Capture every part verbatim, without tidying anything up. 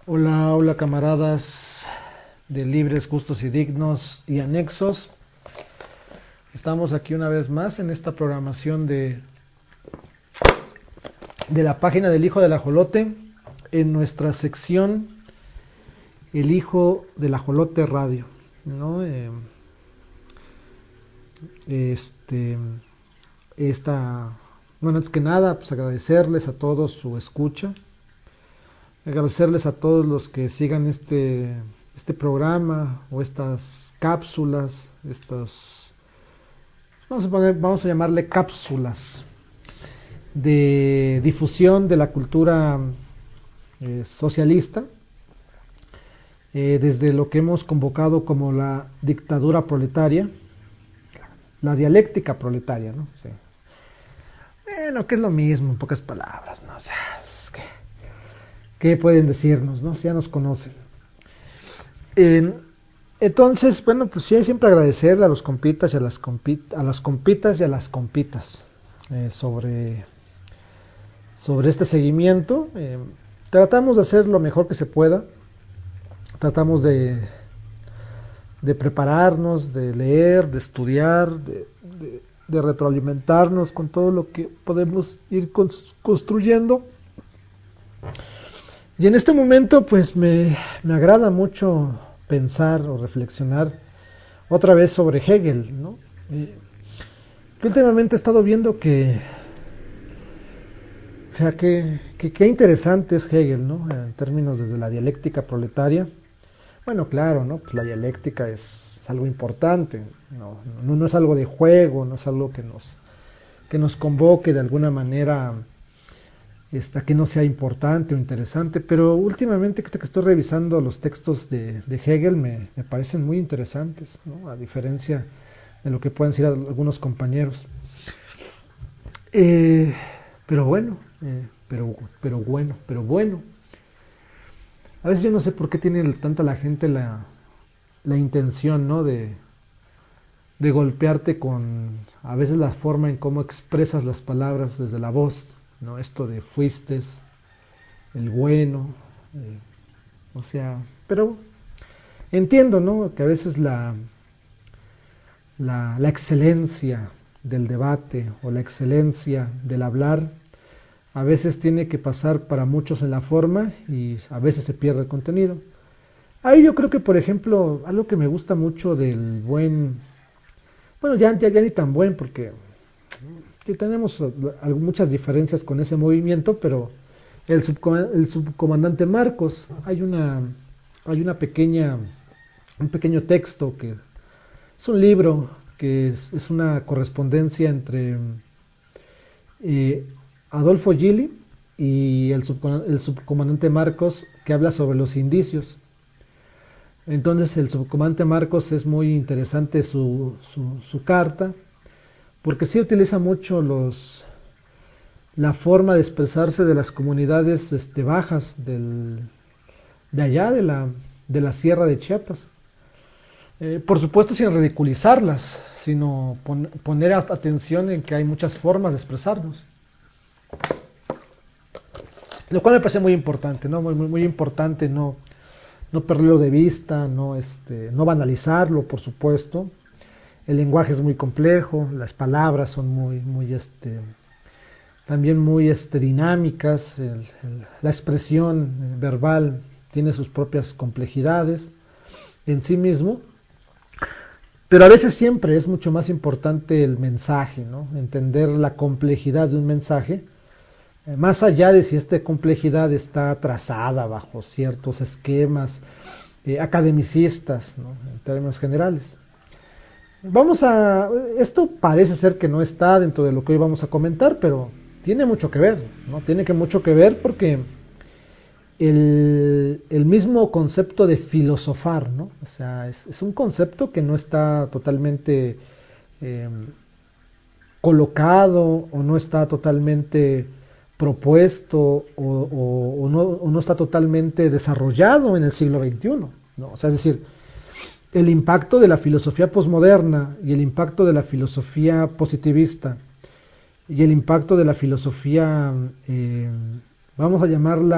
Hola, hola camaradas de libres, justos y dignos y anexos. Estamos aquí una vez más en esta programación de, de la página del Hijo del Ajolote, en nuestra sección El Hijo del Ajolote Radio, ¿no? Eh, este, esta, bueno, antes que nada, pues agradecerles a todos su escucha, agradecerles a todos los que sigan este, este programa o estas cápsulas, estos, vamos a poner, vamos a llamarle cápsulas de difusión de la cultura eh, socialista, eh, desde lo que hemos convocado como la dictadura proletaria, la dialéctica proletaria, ¿no? Sí. Bueno, que es lo mismo, en pocas palabras, ¿no? O sea, es que, ¿qué pueden decirnos, no? Si ya nos conocen. Eh, entonces, bueno, pues sí, siempre agradecerle a los compitas y a las, compit a las compitas y a las compitas eh, sobre, sobre este seguimiento. Eh, tratamos de hacer lo mejor que se pueda, tratamos de, de prepararnos, de leer, de estudiar, de, de, de retroalimentarnos con todo lo que podemos ir construyendo. Y en este momento pues me, me agrada mucho pensar o reflexionar otra vez sobre Hegel, ¿no? Eh, que últimamente he estado viendo que, o sea, que, que, que interesante es Hegel, ¿no? En términos desde la dialéctica proletaria. Bueno, claro, ¿no? Pues la dialéctica es algo importante, no, no, no es algo de juego, no es algo que nos, que nos convoque de alguna manera esta, que no sea importante o interesante, pero últimamente que estoy revisando los textos de, de Hegel me, me, parecen muy interesantes, ¿no? A diferencia de lo que pueden decir algunos compañeros. Eh, pero bueno, eh, pero, pero bueno, pero bueno. A veces yo no sé por qué tiene tanta la gente la, la intención, ¿no? De, de golpearte con a veces la forma en cómo expresas las palabras desde la voz, ¿no? Esto de fuiste, el bueno, eh, o sea, pero entiendo, ¿no? Que a veces la, la, la excelencia del debate o la excelencia del hablar a veces tiene que pasar para muchos en la forma y a veces se pierde el contenido. Ahí yo creo que, por ejemplo, algo que me gusta mucho del buen, bueno, ya, ya, ya ni tan buen, porque sí tenemos muchas diferencias con ese movimiento, pero el, subcom el subcomandante Marcos, hay una, hay una pequeña, un pequeño texto que es un libro que es, es una correspondencia entre eh, Adolfo Gili y el, subcom el subcomandante Marcos, que habla sobre los indicios. Entonces el subcomandante Marcos es muy interesante su, su, su carta, porque sí utiliza mucho los, la forma de expresarse de las comunidades este, bajas del, de allá, de la, de la Sierra de Chiapas. Eh, por supuesto sin ridiculizarlas, sino pon, poner atención en que hay muchas formas de expresarnos. Lo cual me parece muy importante, ¿no? Muy, muy, muy importante no, no perderlo de vista, no, este, no banalizarlo, por supuesto. El lenguaje es muy complejo, las palabras son muy, muy, este, también muy este, dinámicas, el, el, la expresión verbal tiene sus propias complejidades en sí mismo, pero a veces siempre es mucho más importante el mensaje, ¿no? Entender la complejidad de un mensaje, eh, más allá de si esta complejidad está trazada bajo ciertos esquemas eh, academicistas, ¿no? En términos generales. Vamos a, esto parece ser que no está dentro de lo que hoy vamos a comentar, pero tiene mucho que ver, ¿no? Tiene que mucho que ver porque el, el mismo concepto de filosofar, ¿no? O sea, es, es un concepto que no está totalmente eh, colocado o no está totalmente propuesto o, o, o, no, o no está totalmente desarrollado en el siglo veintiuno, ¿no? O sea, es decir, el impacto de la filosofía posmoderna y el impacto de la filosofía positivista y el impacto de la filosofía, eh, vamos a llamarla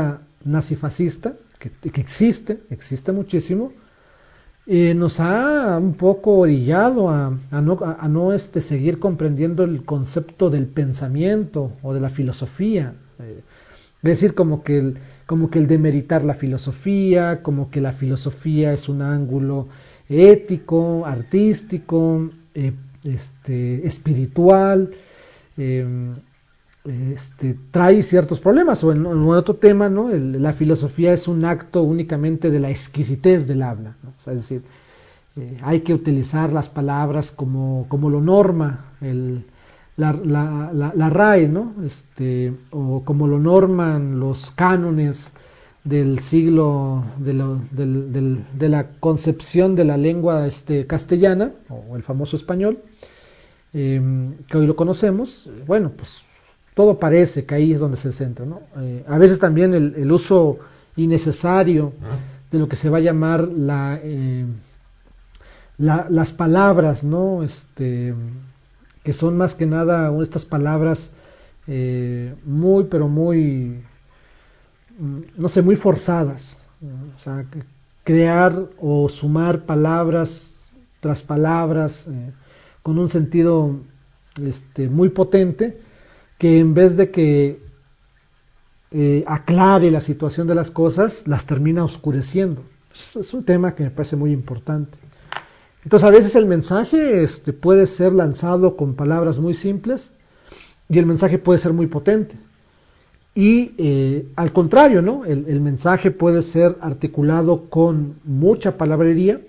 nazifascista, que, que existe, existe muchísimo, eh, nos ha un poco orillado a, a no, a, a no este, seguir comprendiendo el concepto del pensamiento o de la filosofía. Eh, es decir, como que, el, como que el demeritar la filosofía, como que la filosofía es un ángulo ético, artístico, eh, este, espiritual, eh, este, trae ciertos problemas. O en, en otro tema, ¿no? El, la filosofía es un acto únicamente de la exquisitez del habla, ¿no? O sea, es decir, eh, hay que utilizar las palabras como, como lo norma el, la, la, la, la R A E, ¿no? Este, o como lo norman los cánones del siglo de, lo, del, del, de la concepción de la lengua este, castellana, o el famoso español, eh, que hoy lo conocemos. Bueno, pues todo parece que ahí es donde se centra, ¿no? Eh, a veces también el, el uso innecesario de lo que se va a llamar la, eh, la, las palabras, ¿no? Este, que son más que nada estas palabras eh, muy, pero muy, no sé, muy forzadas. O sea, crear o sumar palabras tras palabras eh, con un sentido este, muy potente, que en vez de que eh, aclare la situación de las cosas, las termina oscureciendo. Es un tema que me parece muy importante. Entonces, a veces el mensaje este, puede ser lanzado con palabras muy simples y el mensaje puede ser muy potente. Y eh, al contrario, ¿no? El, el mensaje puede ser articulado con mucha palabrería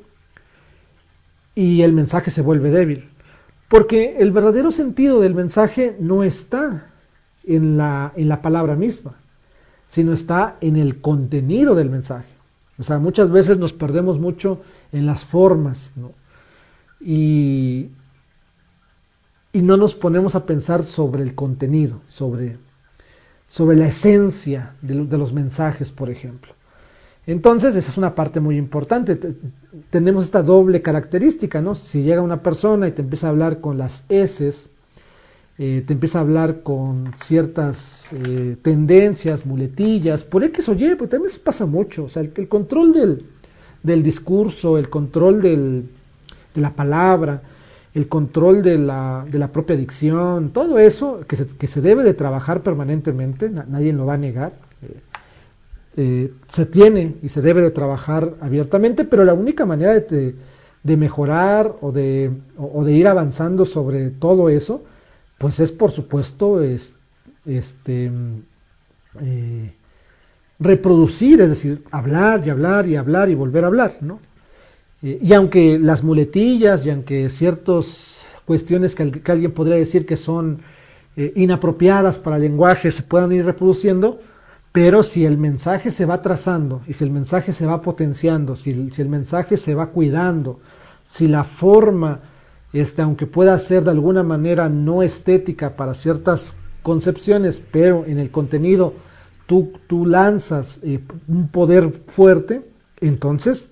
y el mensaje se vuelve débil. Porque el verdadero sentido del mensaje no está en la, en la palabra misma, sino está en el contenido del mensaje. O sea, muchas veces nos perdemos mucho en las formas, ¿no? Y, y no nos ponemos a pensar sobre el contenido, sobre, sobre la esencia de, de los mensajes, por ejemplo. Entonces, esa es una parte muy importante. T- tenemos esta doble característica, ¿no? Si llega una persona y te empieza a hablar con las eses, eh, te empieza a hablar con ciertas eh, tendencias, muletillas, por X o Y, porque también se pasa mucho. O sea, el, el control del, del discurso, el control del, de la palabra, el control de la, de la propia dicción, todo eso que se, que se debe de trabajar permanentemente, na, nadie lo va a negar. Eh, eh, se tiene y se debe de trabajar abiertamente, pero la única manera de, de, de mejorar o de, o, o de ir avanzando sobre todo eso, pues es por supuesto es, este, eh, reproducir, es decir, hablar y hablar y hablar y volver a hablar, ¿no? Eh, y aunque las muletillas y aunque ciertas cuestiones que, que alguien podría decir que son eh, inapropiadas para el lenguaje se puedan ir reproduciendo, pero si el mensaje se va trazando y si el mensaje se va potenciando, si, si el mensaje se va cuidando, si la forma, este, aunque pueda ser de alguna manera no estética para ciertas concepciones, pero en el contenido tú, tú lanzas eh, un poder fuerte, entonces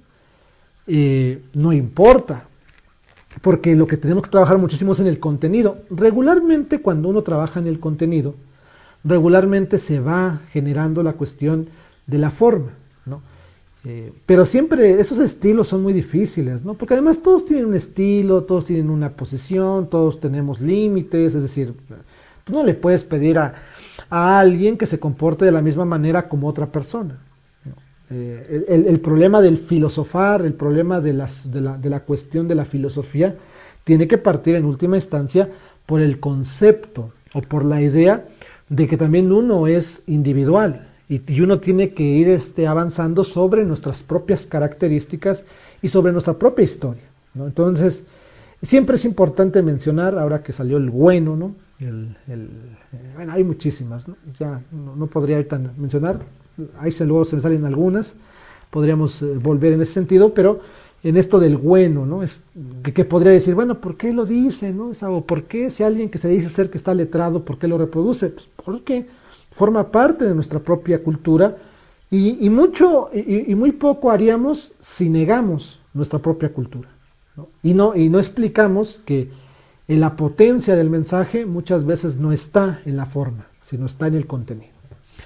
eh, no importa, porque lo que tenemos que trabajar muchísimo es en el contenido. Regularmente cuando uno trabaja en el contenido, regularmente se va generando la cuestión de la forma, ¿no? Eh, pero siempre esos estilos son muy difíciles, ¿no? Porque además todos tienen un estilo, todos tienen una posición, todos tenemos límites, es decir, tú no le puedes pedir a, a alguien que se comporte de la misma manera como otra persona, ¿no? Eh, el, el problema del filosofar, el problema de, las, de, la, de la cuestión de la filosofía, tiene que partir en última instancia por el concepto o por la idea de que también uno es individual y, y uno tiene que ir este, avanzando sobre nuestras propias características y sobre nuestra propia historia, ¿no? Entonces, siempre es importante mencionar, ahora que salió el bueno, ¿no? El, el, eh, bueno, hay muchísimas, ¿no? Ya no, no podría ahorita mencionar, ahí se, luego se me salen algunas, podríamos eh, volver en ese sentido, pero en esto del bueno, ¿no? Es que, que podría decir, bueno, ¿por qué lo dice, no? O ¿por qué si alguien que se dice ser que está letrado, ¿por qué lo reproduce? Pues porque forma parte de nuestra propia cultura y, y mucho y, y muy poco haríamos si negamos nuestra propia cultura, ¿no? Y no y no explicamos que en la potencia del mensaje muchas veces no está en la forma, sino está en el contenido.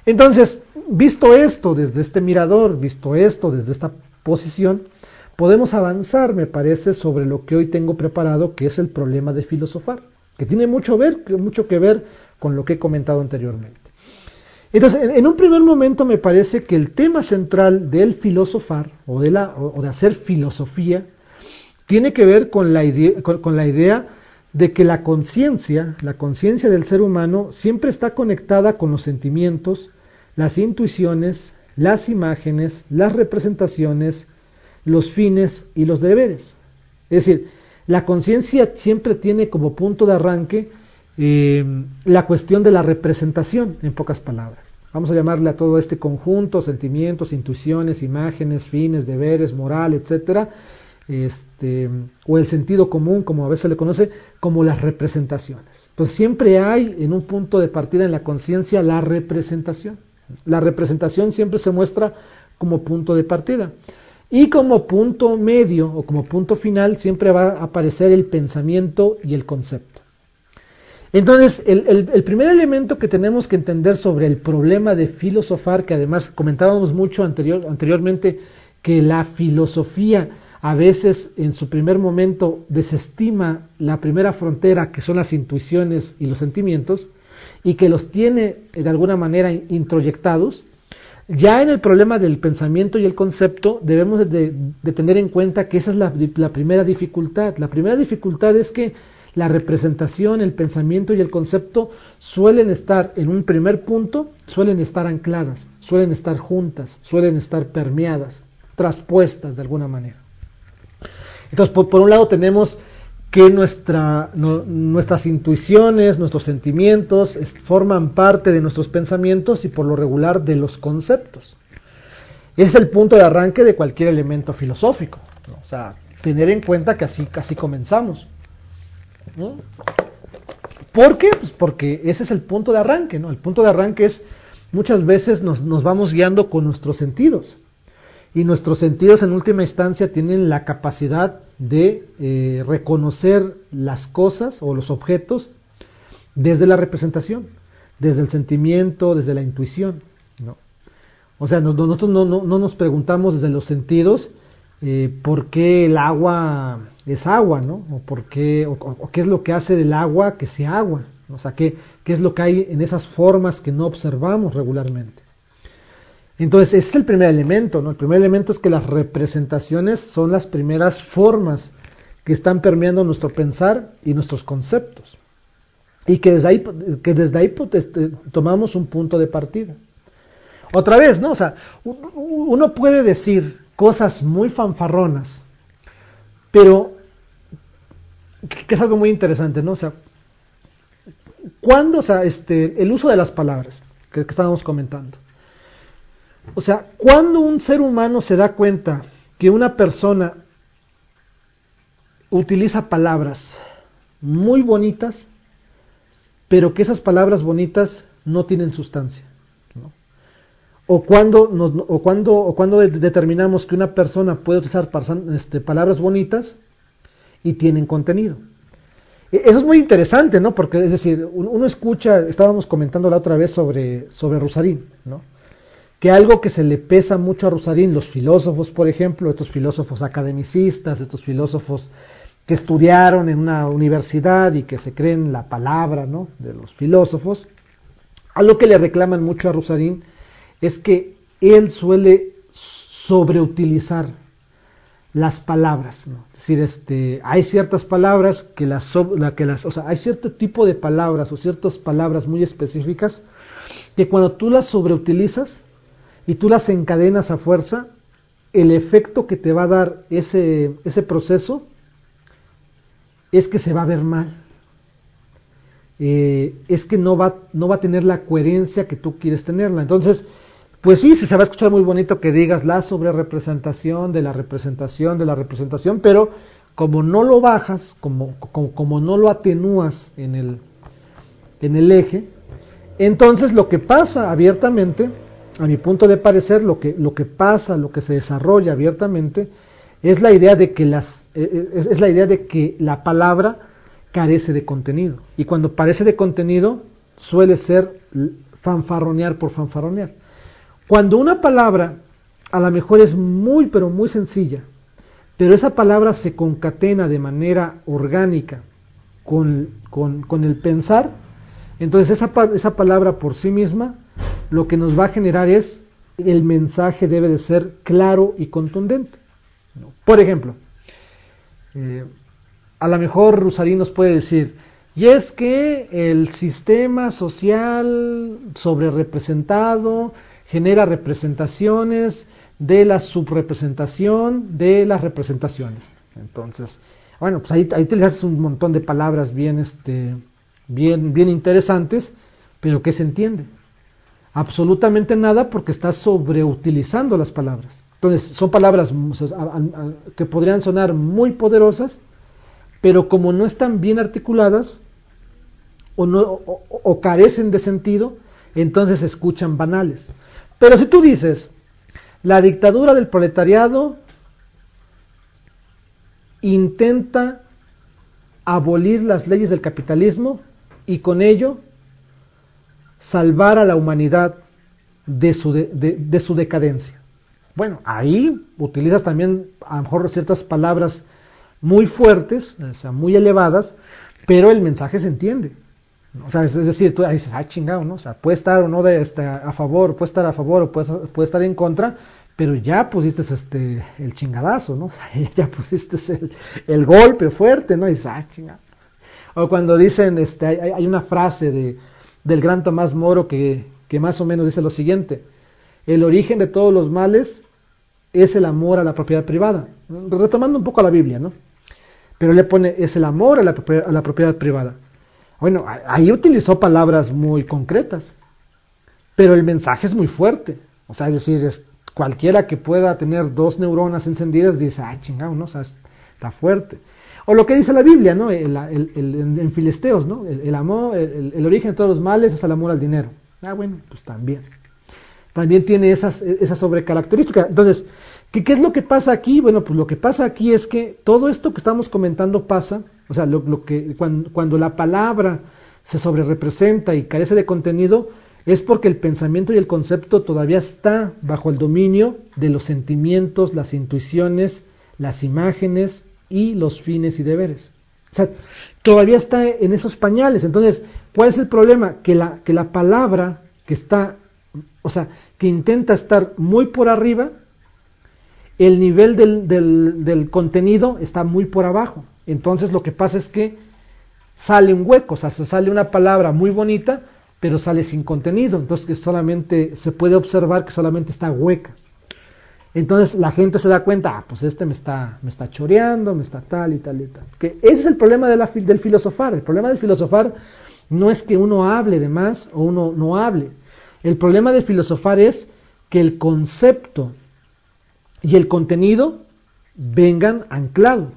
Entonces, visto esto desde este mirador, visto esto desde esta posición, podemos avanzar, me parece, sobre lo que hoy tengo preparado, que es el problema de filosofar, que tiene mucho, ver, mucho que ver con lo que he comentado anteriormente. Entonces, en, en un primer momento me parece que el tema central del filosofar, o de, la, o de hacer filosofía, tiene que ver con la idea, con, con la idea de que la conciencia, la conciencia del ser humano, siempre está conectada con los sentimientos, las intuiciones, las imágenes, las representaciones, los fines y los deberes. Es decir, la conciencia siempre tiene como punto de arranque eh, la cuestión de la representación, en pocas palabras. Vamos a llamarle a todo este conjunto, sentimientos, intuiciones, imágenes, fines, deberes, moral, etcétera, este, o el sentido común, como a veces se le conoce, como las representaciones. Entonces siempre hay en un punto de partida en la conciencia la representación. La representación siempre se muestra como punto de partida. Y como punto medio o como punto final siempre va a aparecer el pensamiento y el concepto. Entonces, el, el, el primer elemento que tenemos que entender sobre el problema de filosofar, que además comentábamos mucho anterior, anteriormente, que la filosofía a veces en su primer momento desestima la primera frontera, que son las intuiciones y los sentimientos, y que los tiene de alguna manera introyectados. Ya en el problema del pensamiento y el concepto debemos de, de tener en cuenta que esa es la, la primera dificultad. La primera dificultad es que la representación, el pensamiento y el concepto suelen estar en un primer punto, suelen estar ancladas, suelen estar juntas, suelen estar permeadas, traspuestas de alguna manera. Entonces, por, por un lado tenemos que nuestra, no, nuestras intuiciones, nuestros sentimientos es, forman parte de nuestros pensamientos y por lo regular de los conceptos. Ese es el punto de arranque de cualquier elemento filosófico, ¿no? O sea, tener en cuenta que así, así comenzamos, ¿no? ¿Por qué? Pues porque ese es el punto de arranque, ¿no? El punto de arranque es, muchas veces nos, nos vamos guiando con nuestros sentidos. Y nuestros sentidos en última instancia tienen la capacidad de eh, reconocer las cosas o los objetos desde la representación, desde el sentimiento, desde la intuición, ¿no? O sea, nos, nosotros no, no, no nos preguntamos desde los sentidos eh, por qué el agua es agua, ¿no? O, por qué, o, o qué es lo que hace del agua que sea agua, ¿no? O sea, qué, qué es lo que hay en esas formas que no observamos regularmente. Entonces, ese es el primer elemento, ¿no? El primer elemento es que las representaciones son las primeras formas que están permeando nuestro pensar y nuestros conceptos. Y que desde ahí, que desde ahí tomamos un punto de partida. Otra vez, ¿no? O sea, uno puede decir cosas muy fanfarronas, pero que es algo muy interesante, ¿no? O sea, ¿cuándo, o sea, este, el uso de las palabras que, que estábamos comentando? O sea, cuando un ser humano se da cuenta que una persona utiliza palabras muy bonitas, pero que esas palabras bonitas no tienen sustancia, ¿no? O cuando, nos, o cuando, o cuando determinamos que una persona puede utilizar este, palabras bonitas y tienen contenido. Eso es muy interesante, ¿no? Porque, es decir, uno escucha, estábamos comentando la otra vez sobre, sobre Rusarín, ¿no? Que algo que se le pesa mucho a Rusarín, los filósofos, por ejemplo, estos filósofos academicistas, estos filósofos que estudiaron en una universidad y que se creen la palabra, ¿no?, de los filósofos, algo que le reclaman mucho a Rusarín es que él suele sobreutilizar las palabras, ¿no? Es decir, este, hay ciertas palabras que las, la, que las, o sea, hay cierto tipo de palabras o ciertas palabras muy específicas que cuando tú las sobreutilizas y tú las encadenas a fuerza, el efecto que te va a dar ese, ese proceso es que se va a ver mal. Eh, es que no va, no va a tener la coherencia que tú quieres tenerla. Entonces, pues sí, se va a escuchar muy bonito que digas la sobrerepresentación de la representación de la representación, pero como no lo bajas, como, como, como no lo atenúas en el, en el eje, entonces lo que pasa abiertamente, a mi punto de parecer, lo que, lo que pasa, lo que se desarrolla abiertamente, es la idea de que las, es, es la idea de que la palabra carece de contenido. Y cuando carece de contenido, suele ser fanfarronear por fanfarronear. Cuando una palabra a lo mejor es muy pero muy sencilla, pero esa palabra se concatena de manera orgánica con, con, con el pensar, entonces esa, esa palabra por sí misma lo que nos va a generar es, el mensaje debe de ser claro y contundente. Por ejemplo, eh, a lo mejor Rusarín nos puede decir, y es que el sistema social sobre representado genera representaciones de la subrepresentación de las representaciones. Entonces, bueno, pues ahí, ahí utilizas un montón de palabras bien, este, bien, bien interesantes, pero ¿qué se entiende? Absolutamente nada, porque estás sobreutilizando las palabras. Entonces, son palabras que podrían sonar muy poderosas, pero como no están bien articuladas o, no, o, o carecen de sentido, entonces se escuchan banales. Pero si tú dices, la dictadura del proletariado intenta abolir las leyes del capitalismo y con ello salvar a la humanidad de su, de, de, de su decadencia. Bueno, ahí utilizas también a lo mejor ciertas palabras muy fuertes, o sea, muy elevadas, pero el mensaje se entiende. O sea, es, es decir, tú dices, ah, chingado, ¿no? O sea, puede estar o no de, este, a favor, puede estar a favor o puede, puede estar en contra, pero ya pusiste este, el chingadazo, ¿no? O sea, ya pusiste el, el golpe fuerte, ¿no? Y dices, ah, chingado. O cuando dicen, este, hay, hay una frase de, del gran Tomás Moro que, que más o menos dice lo siguiente: el origen de todos los males es el amor a la propiedad privada. Retomando un poco a la Biblia, ¿no? Pero le pone, es el amor a la, a la propiedad privada. Bueno, ahí utilizó palabras muy concretas, pero el mensaje es muy fuerte. O sea, es decir, es, cualquiera que pueda tener dos neuronas encendidas dice, ah, chingado, ¿no? O sea, está fuerte. O lo que dice la Biblia, ¿no? El, el, el, en Filisteos, ¿no? El, el amor, el, el origen de todos los males es el amor al dinero. Ah, bueno, pues también. También tiene esas, esa sobrecaracterística. Entonces, ¿qué, ¿qué es lo que pasa aquí? Bueno, pues lo que pasa aquí es que todo esto que estamos comentando pasa, o sea, lo, lo que cuando, cuando la palabra se sobrerepresenta y carece de contenido, es porque el pensamiento y el concepto todavía está bajo el dominio de los sentimientos, las intuiciones, las imágenes y los fines y deberes. O sea, todavía está en esos pañales. Entonces, ¿cuál es el problema? Que la, que la palabra que está, o sea, que intenta estar muy por arriba, el nivel del, del, del contenido está muy por abajo. Entonces lo que pasa es que sale un hueco, o sea, se sale una palabra muy bonita, pero sale sin contenido. Entonces que solamente se puede observar que solamente está hueca. Entonces la gente se da cuenta, ah, pues este me está, me está choreando, me está tal y tal y tal. Que ese es el problema de la, del filosofar. El problema del filosofar no es que uno hable de más o uno no hable. El problema del filosofar es que el concepto y el contenido vengan anclados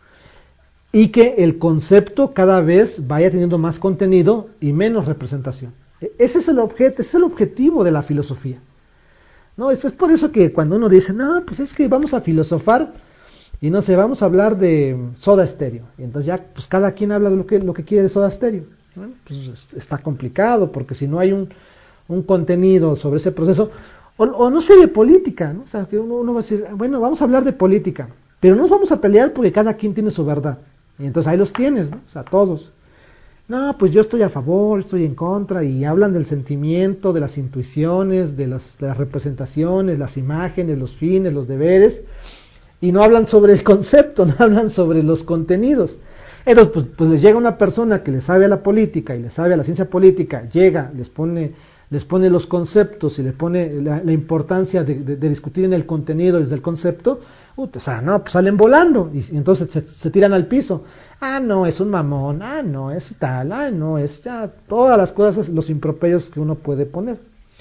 y que el concepto cada vez vaya teniendo más contenido y menos representación. Ese es el objeto, ese es el objetivo de la filosofía. No, eso es por eso que cuando uno dice, no, pues es que vamos a filosofar y no sé, vamos a hablar de Soda Stereo. Y entonces ya, pues cada quien habla de lo que, lo que quiere de Soda Stereo. Bueno, pues está complicado porque si no hay un, un contenido sobre ese proceso, o, o no sé, de política, ¿no? O sea, que uno, uno va a decir, bueno, vamos a hablar de política, pero no nos vamos a pelear porque cada quien tiene su verdad. Y entonces ahí los tienes, ¿no? O sea, todos. No, pues yo estoy a favor, estoy en contra, y hablan del sentimiento, de las intuiciones, de las, de las representaciones, las imágenes, los fines, los deberes, y no hablan sobre el concepto, no hablan sobre los contenidos. Entonces, pues, pues les llega una persona que le sabe a la política y le sabe a la ciencia política, llega, les pone, les pone los conceptos y le pone la, la importancia de, de, de discutir en el contenido desde el concepto. Uh, o sea, no, pues salen volando y, y entonces se, se tiran al piso. Ah, no, es un mamón, ah, no, es tal, ah, no, es ya todas las cosas, los improperios que uno puede poner.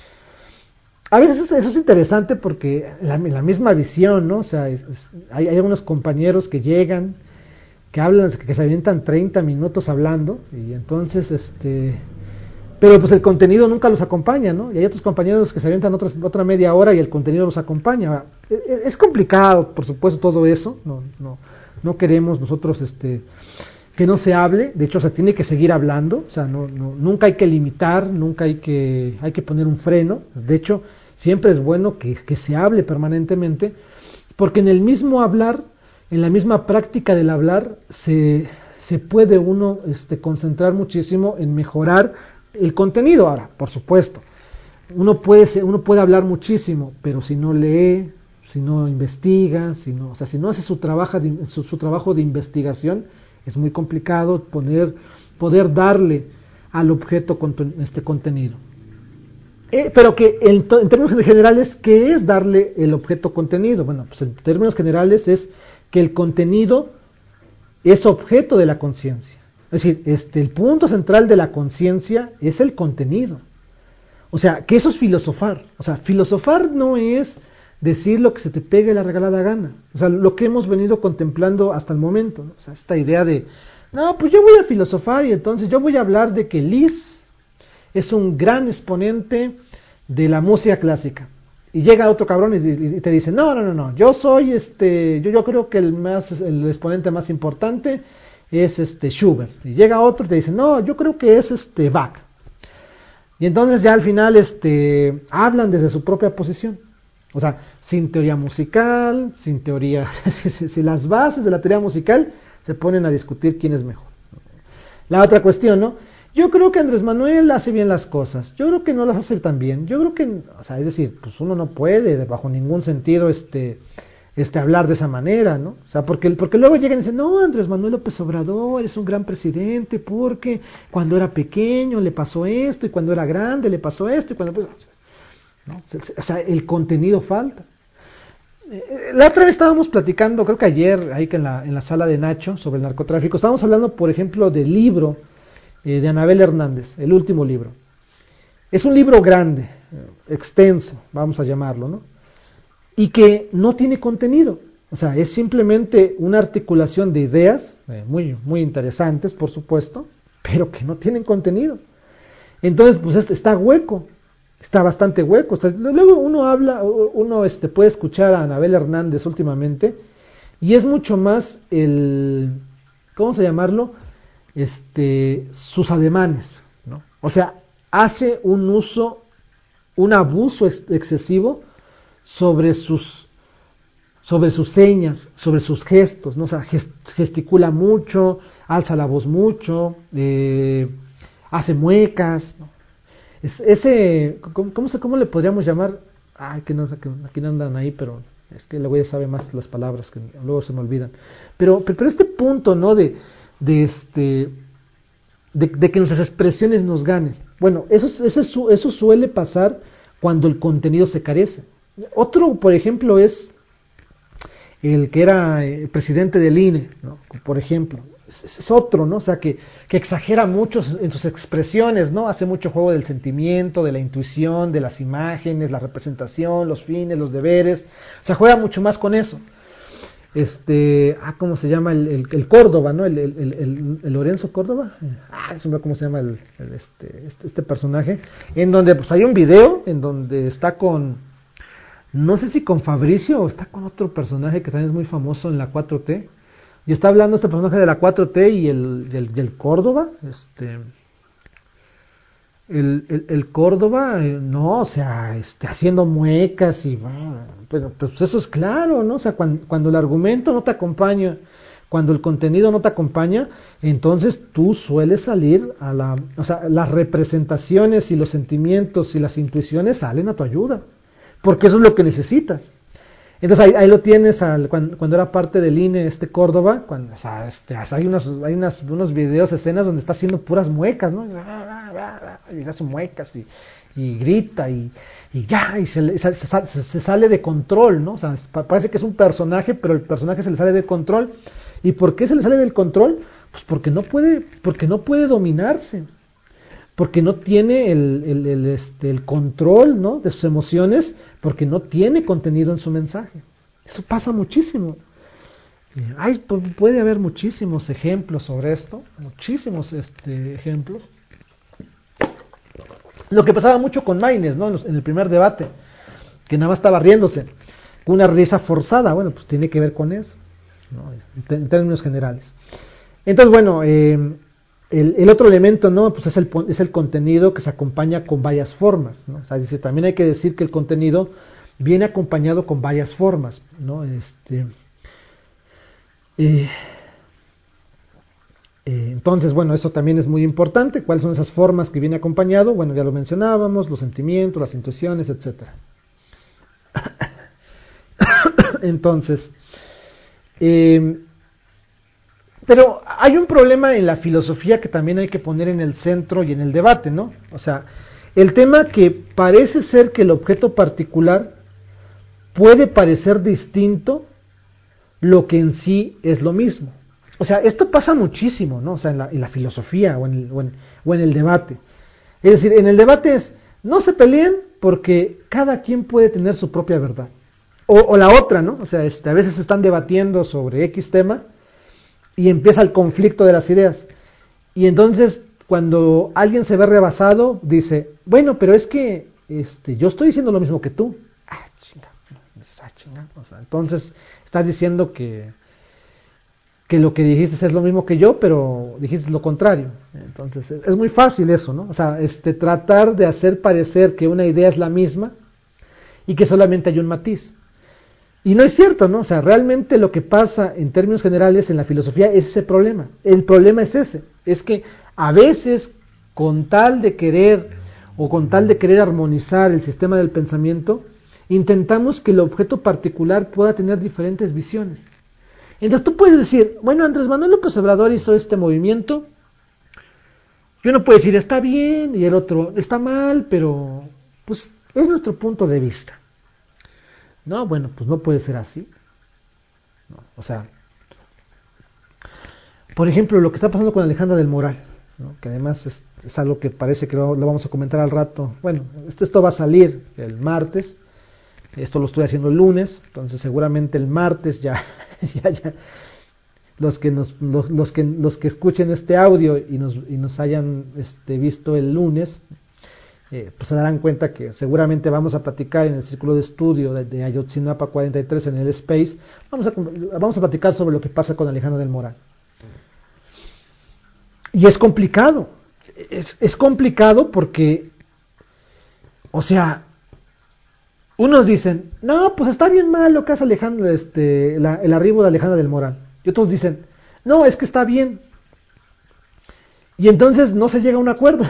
A veces eso, eso es interesante porque la, la misma visión, ¿no? O sea, es, es, hay, hay algunos compañeros que llegan, que hablan, que se avientan treinta minutos hablando, y entonces, este, pero pues el contenido nunca los acompaña, ¿no? Y hay otros compañeros que se avientan otras, otra media hora y el contenido los acompaña. Es complicado, por supuesto, todo eso, no, no, no queremos nosotros, este, que no se hable, de hecho se tiene que seguir hablando, o sea, no, no, nunca hay que limitar, nunca hay que, hay que poner un freno, de hecho siempre es bueno que, que se hable permanentemente, porque en el mismo hablar, en la misma práctica del hablar, se, se puede uno este, concentrar muchísimo en mejorar el contenido. Ahora, por supuesto, uno puede, ser, uno puede hablar muchísimo, pero si no lee, si no investiga, si no, o sea, si no hace su trabajo de, su, su trabajo de investigación, es muy complicado poner, poder darle al objeto este contenido. Eh, pero que en, en términos generales, ¿qué es darle el objeto contenido? Bueno, pues en términos generales es que el contenido es objeto de la conciencia. Es decir, este, el punto central de la conciencia es el contenido. O sea, que eso es filosofar. O sea, filosofar no es decir lo que se te pegue la regalada gana. O sea, lo que hemos venido contemplando hasta el momento, ¿no? O sea, esta idea de, no, pues yo voy a filosofar y entonces yo voy a hablar de que Liszt es un gran exponente de la música clásica. Y llega otro cabrón y, y te dice, no, no, no, no, yo soy este, yo, yo creo que el más, el exponente más importante es este Schubert. Y llega otro y te dice, no, yo creo que es este Bach. Y entonces ya al final este, hablan desde su propia posición. O sea, sin teoría musical, sin teoría, si, si, si las bases de la teoría musical se ponen a discutir quién es mejor. La otra cuestión, ¿no? Yo creo que Andrés Manuel hace bien las cosas, yo creo que no las hace tan bien, yo creo que, o sea, es decir, pues uno no puede, bajo ningún sentido, este, este, hablar de esa manera, ¿no? O sea, porque, porque luego llegan y dicen, no, Andrés Manuel López Obrador es un gran presidente porque cuando era pequeño le pasó esto, y cuando era grande le pasó esto, y cuando... Pues, ¿no? O sea, el contenido falta. La otra vez estábamos platicando, creo que ayer, ahí que en la, en la sala de Nacho, sobre el narcotráfico, estábamos hablando, por ejemplo, del libro eh, de Anabel Hernández, el último libro. Es un libro grande, extenso, vamos a llamarlo, ¿no? Y que no tiene contenido. O sea, es simplemente una articulación de ideas, eh, muy, muy interesantes, por supuesto, pero que no tienen contenido. Entonces, pues este está hueco. Está bastante hueco. O sea, luego uno habla, uno este, puede escuchar a Anabel Hernández últimamente y es mucho más el, ¿cómo se llamarlo? Este, sus ademanes, ¿no? O sea, hace un uso, un abuso excesivo sobre sus, sobre sus señas, sobre sus gestos, ¿no? O sea, gesticula mucho, alza la voz mucho, eh, hace muecas, ¿no? Es, ese, ¿cómo, cómo, se, ¿cómo le podríamos llamar? Ay, que no, que aquí no andan ahí, pero es que luego ya sabe más las palabras que luego se me olvidan. Pero, pero este punto, ¿no? De, de este, de, de que nuestras expresiones nos ganen. Bueno, eso, eso, eso suele pasar cuando el contenido se carece. Otro, por ejemplo, es el que era el presidente del I N E, ¿no? Por ejemplo. Es, es otro, ¿no? O sea, que, que exagera mucho en sus expresiones, ¿no? Hace mucho juego del sentimiento, de la intuición, de las imágenes, la representación, los fines, los deberes. O sea, juega mucho más con eso. Este, ah, ¿cómo se llama? El, el, el Córdoba, ¿no? El, el, el, el Lorenzo Córdoba. Ah, no sé cómo se llama el, el, este, este, este personaje. En donde, pues, hay un video en donde está con, no sé si con Fabricio o está con otro personaje que también es muy famoso en la cuatro T. Y está hablando este personaje de la cuatro T y el, y el, y el Córdoba, este, el, el, el Córdoba, eh, no, o sea, este, haciendo muecas y, bueno, pues, pues eso es claro, ¿no? O sea, cuando, cuando el argumento no te acompaña, cuando el contenido no te acompaña, entonces tú sueles salir a la, o sea, las representaciones y los sentimientos y las intuiciones salen a tu ayuda, porque eso es lo que necesitas. Entonces ahí, ahí lo tienes al, cuando, cuando era parte del I N E este Córdoba, cuando, o sea, este, hay, unos, hay unas, unos videos, escenas donde está haciendo puras muecas, ¿no? Y hace muecas y, y grita y, y ya, y se, se, se, se sale de control, ¿no? O sea, parece que es un personaje, pero el personaje se le sale de control. ¿Y por qué se le sale del control? Pues porque no puede, porque no puede dominarse. Porque no tiene el, el, el, este, el control, ¿no? De sus emociones, porque no tiene contenido en su mensaje. Eso pasa muchísimo. Hay, puede haber muchísimos ejemplos sobre esto, muchísimos este, ejemplos. Lo que pasaba mucho con Maynes, ¿no? En, los, en el primer debate, que nada más estaba riéndose, una risa forzada. Bueno, pues tiene que ver con eso, ¿no? En términos generales. Entonces, bueno, eh, el, el otro elemento, ¿no? Pues es el, es el contenido que se acompaña con varias formas, ¿no? O sea, dice, también hay que decir que el contenido viene acompañado con varias formas, ¿no? Este, eh, eh, entonces, bueno, eso también es muy importante. ¿Cuáles son esas formas que viene acompañado? Bueno, ya lo mencionábamos, los sentimientos, las intuiciones, etcétera. Entonces, eh, pero hay un problema en la filosofía que también hay que poner en el centro y en el debate, ¿no? O sea, el tema que parece ser que el objeto particular puede parecer distinto lo que en sí es lo mismo. O sea, esto pasa muchísimo, ¿no? O sea, en la, en la filosofía o en, el, o, en, o en el debate. Es decir, en el debate es, no se peleen porque cada quien puede tener su propia verdad. O, o la otra, ¿no? O sea, este, a veces se están debatiendo sobre X tema y empieza el conflicto de las ideas. Y entonces, cuando alguien se ve rebasado, dice, bueno, pero es que este, yo estoy diciendo lo mismo que tú. Ah, chinga, ah, chinga. O sea, entonces, estás diciendo que, que lo que dijiste es lo mismo que yo, pero dijiste lo contrario. Entonces, es muy fácil eso, ¿no? O sea, este, tratar de hacer parecer que una idea es la misma y que solamente hay un matiz. Y no es cierto, ¿no? O sea, realmente lo que pasa en términos generales en la filosofía es ese problema. El problema es ese, es que a veces con tal de querer o con tal de querer armonizar el sistema del pensamiento, intentamos que el objeto particular pueda tener diferentes visiones. Entonces tú puedes decir, bueno, Andrés Manuel López Obrador hizo este movimiento, y uno puede decir, está bien, y el otro, está mal, pero pues es nuestro punto de vista. No, bueno, pues no puede ser así. No, o sea, por ejemplo, lo que está pasando con Alejandra del Moral, ¿no? Que además es, es algo que parece que lo, lo vamos a comentar al rato. Bueno, esto, esto va a salir el martes, esto lo estoy haciendo el lunes, entonces seguramente el martes ya, ya, ya los que nos, los, los que los que escuchen este audio y nos, y nos hayan este, visto el lunes, Eh, pues se darán cuenta que seguramente vamos a platicar en el círculo de estudio de, de Ayotzinapa cuarenta y tres en el Space, vamos a, vamos a platicar sobre lo que pasa con Alejandra del Moral. Y es complicado, es, es complicado porque, o sea, unos dicen, no, pues está bien mal lo que hace Alejandra, este, la, el arribo de Alejandra del Moral, y otros dicen, no, es que está bien. Y entonces no se llega a un acuerdo.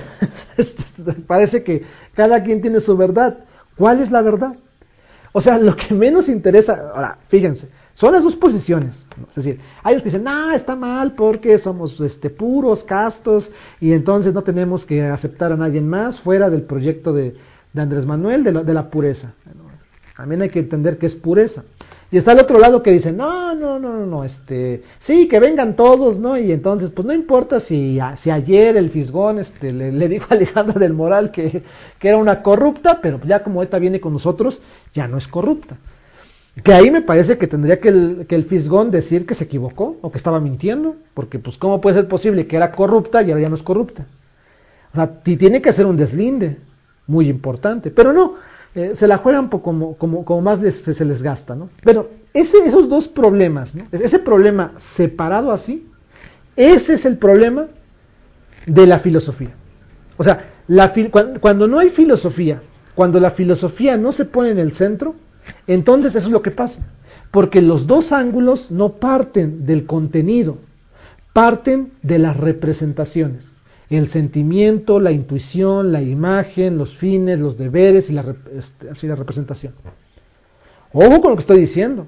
Parece que cada quien tiene su verdad. ¿Cuál es la verdad? O sea, lo que menos interesa, ahora, fíjense, son las dos posiciones. Es decir, hay los que dicen, no, está mal porque somos este, puros, castos, y entonces no tenemos que aceptar a nadie más fuera del proyecto de, de Andrés Manuel, de la, de la pureza. Bueno, también hay que entender que es pureza. Y está el otro lado que dice, no, no, no, no, este, sí, que vengan todos, ¿no? Y entonces, pues no importa si, si ayer el Fisgón este, le, le dijo a Alejandra del Moral que, que era una corrupta, pero ya como esta viene con nosotros, ya no es corrupta. Que ahí me parece que tendría que el, que el Fisgón decir que se equivocó o que estaba mintiendo, porque pues cómo puede ser posible que era corrupta y ahora ya no es corrupta. O sea, tiene que hacer un deslinde muy importante, pero no. Eh, se la juegan como, como, como más les, se, se les gasta, ¿no? Pero ese, esos dos problemas, ¿no? Ese problema separado así, ese es el problema de la filosofía. O sea, la fi cuando, cuando no hay filosofía, cuando la filosofía no se pone en el centro, entonces eso es lo que pasa. Porque los dos ángulos no parten del contenido, parten de las representaciones. El sentimiento, la intuición, la imagen, los fines, los deberes y la, este, así, la representación. Ojo con lo que estoy diciendo.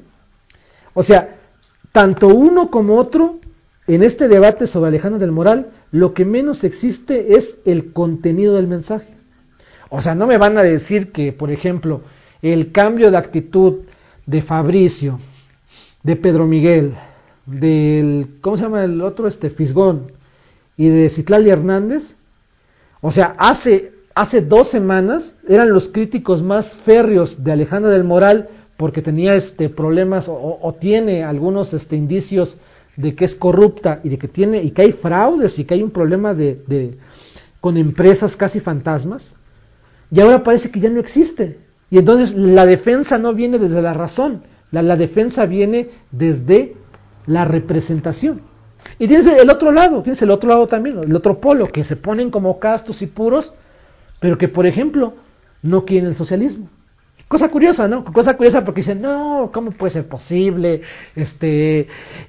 O sea, tanto uno como otro, en este debate sobre Alejandra del Moral, lo que menos existe es el contenido del mensaje. O sea, no me van a decir que, por ejemplo, el cambio de actitud de Fabricio, de Pedro Miguel, del, ¿cómo se llama el otro? Este, Fisgón, y de Citlali Hernández, o sea, hace, hace dos semanas eran los críticos más férreos de Alejandra del Moral porque tenía este, problemas o, o tiene algunos este, indicios de que es corrupta y de que tiene y que hay fraudes y que hay un problema de, de con empresas casi fantasmas, y ahora parece que ya no existe. Y entonces la defensa no viene desde la razón, la, la defensa viene desde la representación. Y tienes el otro lado, tienes el otro lado también, el otro polo, que se ponen como castos y puros, pero que, por ejemplo, no quieren el socialismo. Cosa curiosa, ¿no? Cosa curiosa porque dicen, no, ¿cómo puede ser posible? Este, eh,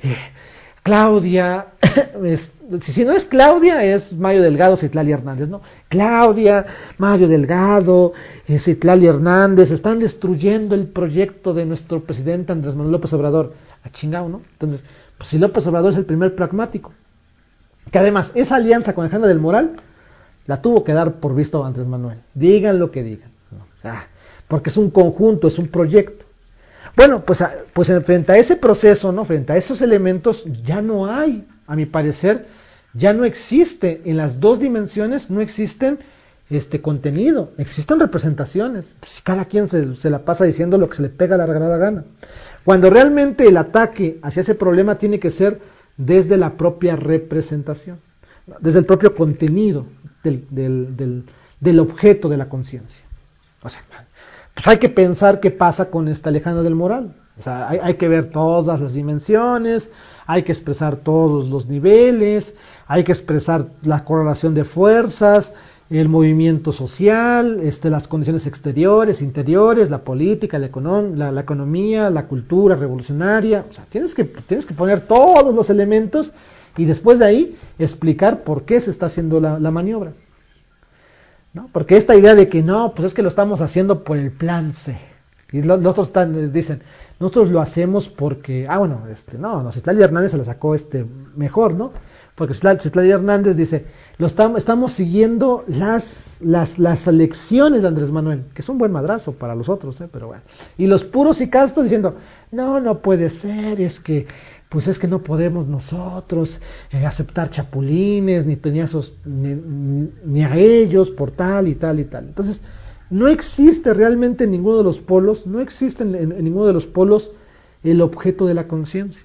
Claudia, es, si, si no es Claudia, es Mario Delgado, Citlali Hernández, ¿no? Claudia, Mario Delgado, eh, Citlali Hernández, están destruyendo el proyecto de nuestro presidente Andrés Manuel López Obrador. A chingado, ¿no? Entonces, pues si López Obrador es el primer pragmático, que además esa alianza con Alejandra del Moral la tuvo que dar por visto Andrés Manuel, digan lo que digan, ¿no? O sea, porque es un conjunto, es un proyecto. Bueno, pues, a, pues frente a ese proceso, ¿no? Frente a esos elementos, ya no hay, a mi parecer, ya no existe, en las dos dimensiones no existen este contenido, existen representaciones. Pues cada quien se, se la pasa diciendo lo que se le pega a la regalada gana. Cuando realmente el ataque hacia ese problema tiene que ser desde la propia representación, desde el propio contenido del, del, del, del objeto de la conciencia. O sea, pues hay que pensar qué pasa con esta Alejandra del Moral. O sea, hay, hay que ver todas las dimensiones, hay que expresar todos los niveles, hay que expresar la correlación de fuerzas, el movimiento social, este, las condiciones exteriores, interiores, la política, la, econom la, la economía, la cultura revolucionaria. O sea, tienes que, tienes que poner todos los elementos y después de ahí explicar por qué se está haciendo la, la maniobra. ¿No? Porque esta idea de que no, pues es que lo estamos haciendo por el plan C. Y los, los otros están, dicen, nosotros lo hacemos porque, ah bueno, este, no, no, Citlali Hernández se la sacó este mejor, ¿no? Porque Citlali Hernández dice, lo estamos, estamos siguiendo las, las, las elecciones de Andrés Manuel, que es un buen madrazo para los otros, ¿eh? Pero bueno. Y los puros y castos diciendo, no, no puede ser, es que pues es que no podemos nosotros eh, aceptar chapulines, ni teníasos, ni, ni, ni a ellos por tal y tal y tal. Entonces, no existe realmente en ninguno de los polos, no existe en, en, en ninguno de los polos el objeto de la conciencia.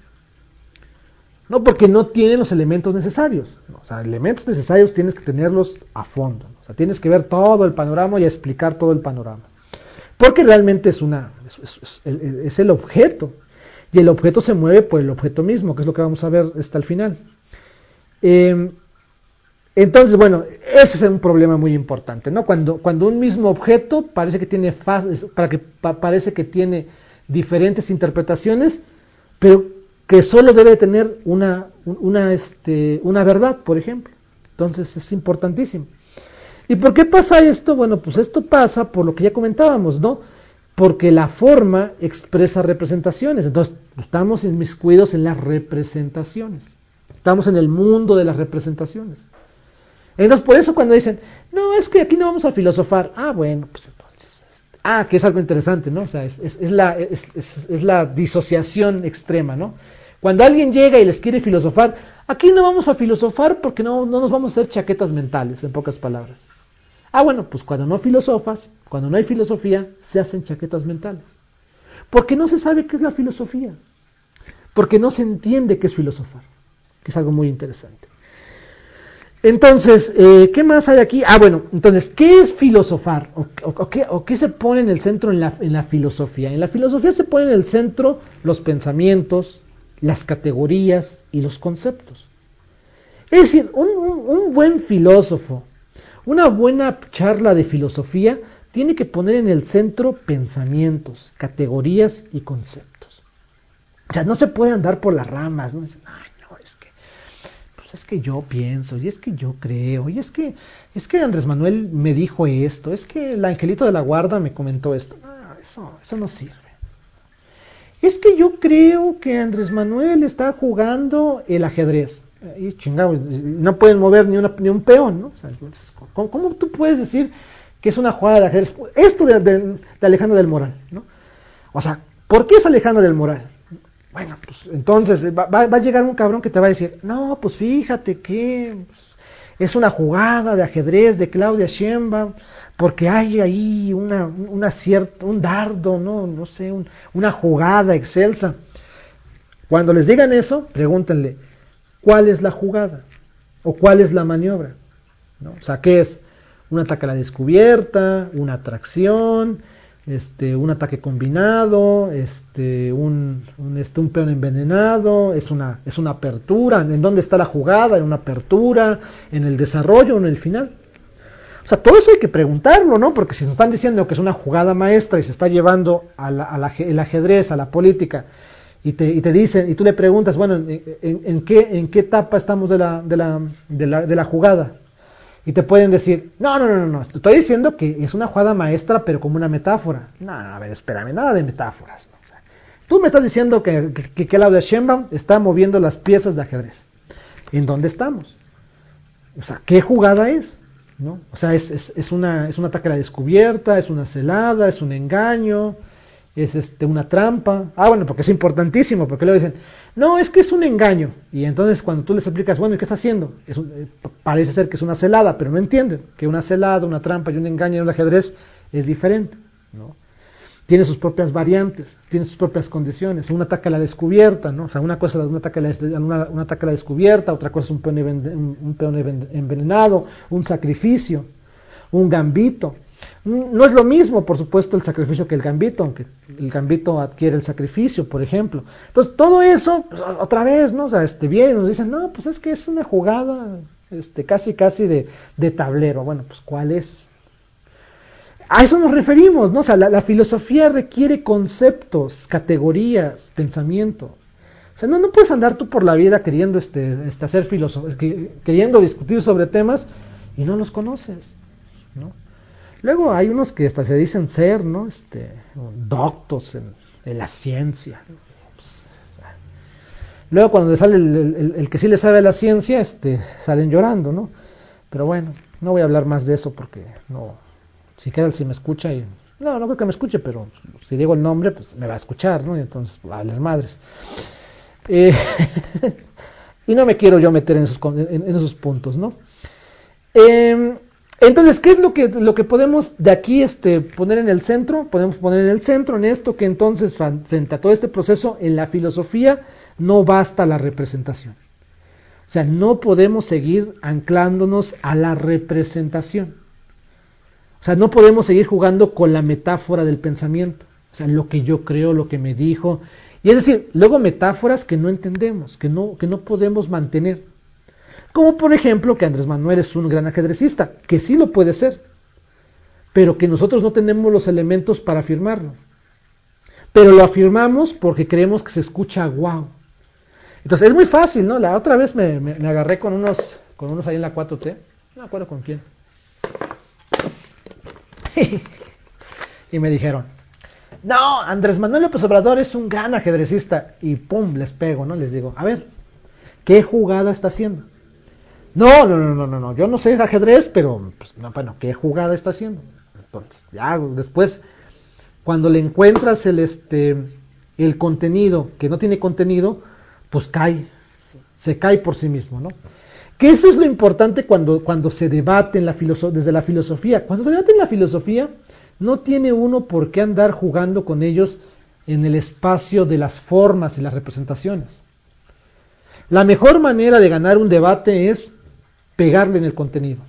No, porque no tienen los elementos necesarios. No, o sea, elementos necesarios tienes que tenerlos a fondo, ¿no? O sea, tienes que ver todo el panorama y explicar todo el panorama. Porque realmente es, una, es, es, es, es el objeto. Y el objeto se mueve por el objeto mismo, que es lo que vamos a ver hasta el final. Eh, entonces, bueno, ese es un problema muy importante, ¿no? Cuando, cuando un mismo objeto parece que tiene para que pa, parece que tiene diferentes interpretaciones, pero que solo debe tener una, una, este, una verdad, por ejemplo. Entonces es importantísimo. ¿Y por qué pasa esto? Bueno, pues esto pasa por lo que ya comentábamos, ¿no? Porque la forma expresa representaciones. Entonces, estamos inmiscuidos en las representaciones. Estamos en el mundo de las representaciones. Entonces, por eso cuando dicen, no, es que aquí no vamos a filosofar. Ah, bueno, pues entonces. Este, ah, que es algo interesante, ¿no? O sea, es, es, es, la, es, es, es la disociación extrema, ¿no? Cuando alguien llega y les quiere filosofar, aquí no vamos a filosofar porque no, no nos vamos a hacer chaquetas mentales, en pocas palabras. Ah, bueno, pues cuando no filosofas, cuando no hay filosofía, se hacen chaquetas mentales. Porque no se sabe qué es la filosofía. Porque no se entiende qué es filosofar. Que es algo muy interesante. Entonces, eh, ¿qué más hay aquí? Ah, bueno, entonces, ¿qué es filosofar? ¿O, o, o, qué, o qué se pone en el centro en la, en la filosofía? En la filosofía se pone en el centro los pensamientos, las categorías y los conceptos. Es decir, un, un, un buen filósofo, una buena charla de filosofía tiene que poner en el centro pensamientos, categorías y conceptos. O sea, no se puede andar por las ramas, ¿no? Dicen, ay, no, es que, pues es que yo pienso, y es que yo creo, y es que, es que Andrés Manuel me dijo esto, es que el angelito de la guarda me comentó esto. No, eso, eso no sirve. Es que yo creo que Andrés Manuel está jugando el ajedrez. Y chingado, no pueden mover ni, una, ni un peón, ¿no? O sea, entonces, ¿cómo, ¿cómo tú puedes decir que es una jugada de ajedrez? Esto de, de, de Alejandra del Moral, ¿no? O sea, ¿por qué es Alejandra del Moral? Bueno, pues entonces va, va, va a llegar un cabrón que te va a decir, no, pues fíjate que es una jugada de ajedrez de Claudia Sheinbaum, porque hay ahí una, una cierta, un dardo, no, no sé, un, una jugada excelsa. Cuando les digan eso, pregúntenle, ¿cuál es la jugada? ¿O cuál es la maniobra? ¿No? O sea, ¿qué es? Un ataque a la descubierta, una atracción, este, un ataque combinado, este, un, un, este, un peón envenenado, es una, es una apertura, ¿en dónde está la jugada? En una apertura, en el desarrollo, en el final. O sea, todo eso hay que preguntarlo, ¿no? Porque si nos están diciendo que es una jugada maestra y se está llevando a la, a la, el ajedrez, a la política, y te, y te dicen, y tú le preguntas, bueno, ¿en, en, en, qué, en qué etapa estamos de la, de, la, de, la, de la jugada? Y te pueden decir, no, no, no, no, no, estoy diciendo que es una jugada maestra, pero como una metáfora. No, no, a ver, espérame, nada de metáforas. ¿No? O sea, tú me estás diciendo que, que, que Claudia Sheinbaum está moviendo las piezas de ajedrez. ¿En dónde estamos? O sea, ¿qué jugada es? ¿No? O sea, es, es, es, una, es un ataque a la descubierta, es una celada, es un engaño, es este, una trampa. Ah, bueno, porque es importantísimo, porque luego dicen, no, es que es un engaño. Y entonces cuando tú les explicas, bueno, ¿y qué está haciendo? Es un, eh, parece ser que es una celada, pero no entienden que una celada, una trampa y un engaño en el ajedrez es diferente, ¿no? Tiene sus propias variantes, tiene sus propias condiciones. Un ataque a la descubierta, ¿no? O sea, una cosa es un ataque a la, una, un ataque a la descubierta, otra cosa es un peón, un, un peón envenenado, un sacrificio, un gambito. No es lo mismo, por supuesto, el sacrificio que el gambito, aunque el gambito adquiere el sacrificio, por ejemplo. Entonces, todo eso, pues, otra vez, ¿no? O sea, este, bien, nos dicen, no, pues es que es una jugada este, casi, casi de, de tablero. Bueno, pues, ¿cuál es? A eso nos referimos, ¿no? O sea, la, la filosofía requiere conceptos, categorías, pensamiento. O sea, no, no puedes andar tú por la vida queriendo este, este hacer filosofía, queriendo discutir sobre temas y no los conoces, ¿no? Luego hay unos que hasta se dicen ser, ¿no? Este, doctos en, en la ciencia. Pues, o sea, luego cuando sale el, el, el que sí le sabe a la ciencia, este, salen llorando, ¿no? Pero bueno, no voy a hablar más de eso porque no. Si queda, si me escucha y... No, no creo que me escuche, pero si digo el nombre, pues me va a escuchar, ¿no? Y entonces, a las madres. Eh, y no me quiero yo meter en esos, en, en esos puntos, ¿no? Eh, entonces, ¿qué es lo que, lo que podemos de aquí este, poner en el centro? Podemos poner en el centro en esto que entonces, frente a todo este proceso, en la filosofía no basta la representación. O sea, no podemos seguir anclándonos a la representación. O sea, no podemos seguir jugando con la metáfora del pensamiento. O sea, lo que yo creo, lo que me dijo. Y es decir, luego metáforas que no entendemos, que no, que no podemos mantener. Como por ejemplo que Andrés Manuel es un gran ajedrecista, que sí lo puede ser, pero que nosotros no tenemos los elementos para afirmarlo. Pero lo afirmamos porque creemos que se escucha guau. Entonces es muy fácil, ¿no? La otra vez me, me, me agarré con unos, con unos ahí en la cuatro T, no me acuerdo con quién. Y me dijeron, no, Andrés Manuel López Obrador es un gran ajedrecista. Y pum, les pego, ¿no? Les digo, a ver, ¿qué jugada está haciendo? No, no, no, no, no, no, yo no sé ajedrez, pero, pues, no, bueno, ¿qué jugada está haciendo? Entonces, ya después, cuando le encuentras el, este, el contenido, que no tiene contenido, pues cae, se cae por sí mismo, ¿no? Que eso es lo importante cuando, cuando se debate en la filoso- desde la filosofía. Cuando se debate en la filosofía, no tiene uno por qué andar jugando con ellos en el espacio de las formas y las representaciones. La mejor manera de ganar un debate es pegarle en el contenido.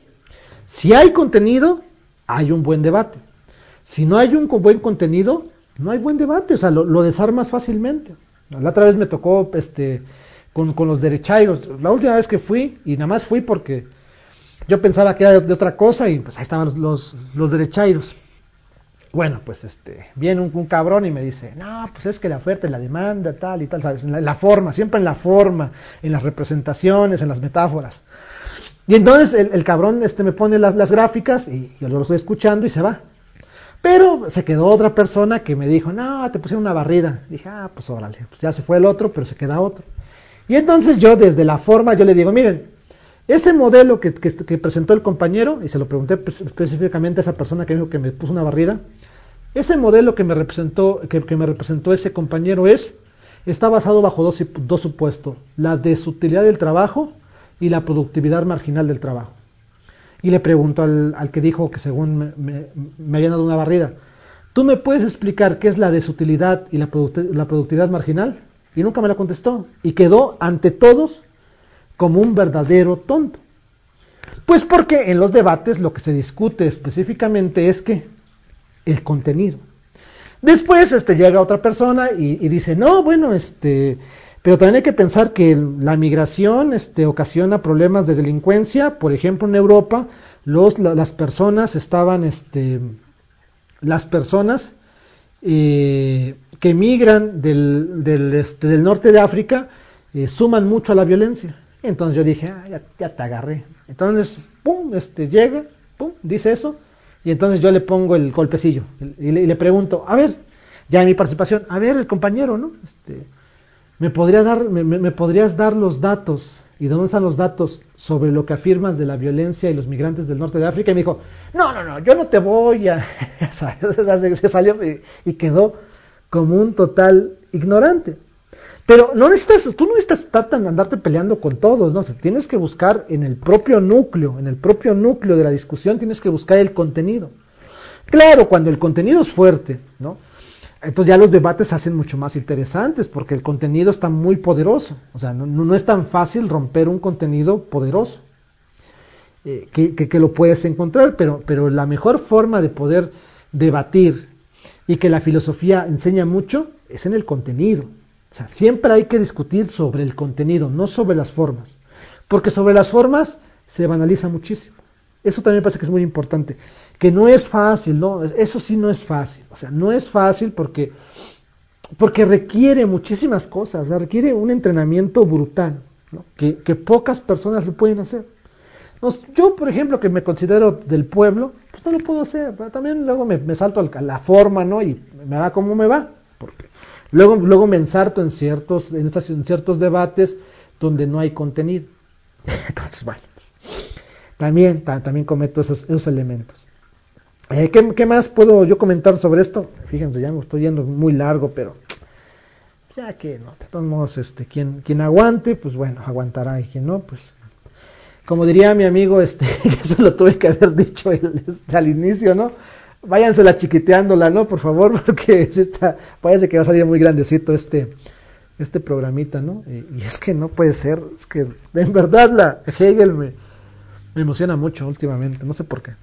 Si hay contenido, hay un buen debate. Si no hay un buen contenido, no hay buen debate, o sea, lo, lo desarmas fácilmente. La otra vez me tocó este, con, con los derechairos. La última vez que fui, y nada más fui porque yo pensaba que era de, de otra cosa, y pues ahí estaban los, los, los derechairos. Bueno, pues este, viene un, un cabrón y me dice, no, pues es que la oferta y la demanda, tal y tal, ¿sabes? En la, en la forma, siempre en la forma, en las representaciones, en las metáforas. Y entonces el, el cabrón este, me pone las, las gráficas y yo lo estoy escuchando y se va. Pero se quedó otra persona que me dijo, no, te pusieron una barrida. Dije, ah, pues órale, pues ya se fue el otro, pero se queda otro. Y entonces yo desde la forma, yo le digo, miren, ese modelo que, que, que presentó el compañero, y se lo pregunté específicamente a esa persona que dijo que me puso una barrida, ese modelo que me representó, que, que me representó ese compañero es, está basado bajo dos, dos supuestos, la desutilidad del trabajo y la productividad marginal del trabajo. Y le pregunto al, al que dijo que según me, me, me habían dado una barrida, ¿tú me puedes explicar qué es la desutilidad y la, product la productividad marginal? Y nunca me la contestó. Y quedó ante todos como un verdadero tonto. Pues porque en los debates lo que se discute específicamente es que el contenido. Después este, llega otra persona y, y dice, no, bueno, este, pero también hay que pensar que la migración este, ocasiona problemas de delincuencia. Por ejemplo, en Europa, los, la, las personas estaban, este, las personas eh, que migran del, del, este, del norte de África eh, suman mucho a la violencia. Entonces yo dije, ah, ya, ya te agarré. Entonces, pum, este, llega, pum, dice eso, y entonces yo le pongo el golpecillo y le, y le pregunto, a ver, ya en mi participación, a ver, el compañero, ¿no? Este, ¿me, podría dar, me, me, me podrías dar los datos? ¿Y dónde están los datos sobre lo que afirmas de la violencia y los migrantes del norte de África? Y me dijo, no, no, no, yo no te voy a... Se salió y, y quedó como un total ignorante. Pero no necesitas, tú no necesitas estar tan, andarte peleando con todos, ¿no? O sea, tienes que buscar en el propio núcleo, en el propio núcleo de la discusión, tienes que buscar el contenido. Claro, cuando el contenido es fuerte, ¿no? Entonces ya los debates se hacen mucho más interesantes porque el contenido está muy poderoso. O sea, no, no es tan fácil romper un contenido poderoso eh, que, que, que lo puedes encontrar, pero, pero la mejor forma de poder debatir y que la filosofía enseña mucho es en el contenido. O sea, siempre hay que discutir sobre el contenido, no sobre las formas. Porque sobre las formas se banaliza muchísimo. Eso también me parece que es muy importante. Que no es fácil, ¿no? Eso sí no es fácil. O sea, no es fácil porque, porque requiere muchísimas cosas. O sea, requiere un entrenamiento brutal, ¿no? Que, que pocas personas lo pueden hacer. Yo, por ejemplo, que me considero del pueblo, pues no lo puedo hacer. También luego me, me salto a la forma, ¿no? Y me va como me va. Porque luego, luego me ensarto en ciertos, en, estas, en ciertos debates donde no hay contenido. Entonces, bueno, también, ta, también cometo esos, esos elementos. Eh, ¿qué, ¿Qué más puedo yo comentar sobre esto? Fíjense, ya me estoy yendo muy largo, pero ya que no, de todos modos, este, quien, quien aguante, pues bueno, aguantará, y quien no, pues como diría mi amigo, este, eso lo tuve que haber dicho el, este, al inicio, ¿no? Váyansela chiquiteándola, ¿no? Por favor, porque está, parece que va a salir muy grandecito este, este programita, ¿no? Y, y es que no puede ser, es que en verdad la Hegel me, me emociona mucho últimamente, no sé por qué.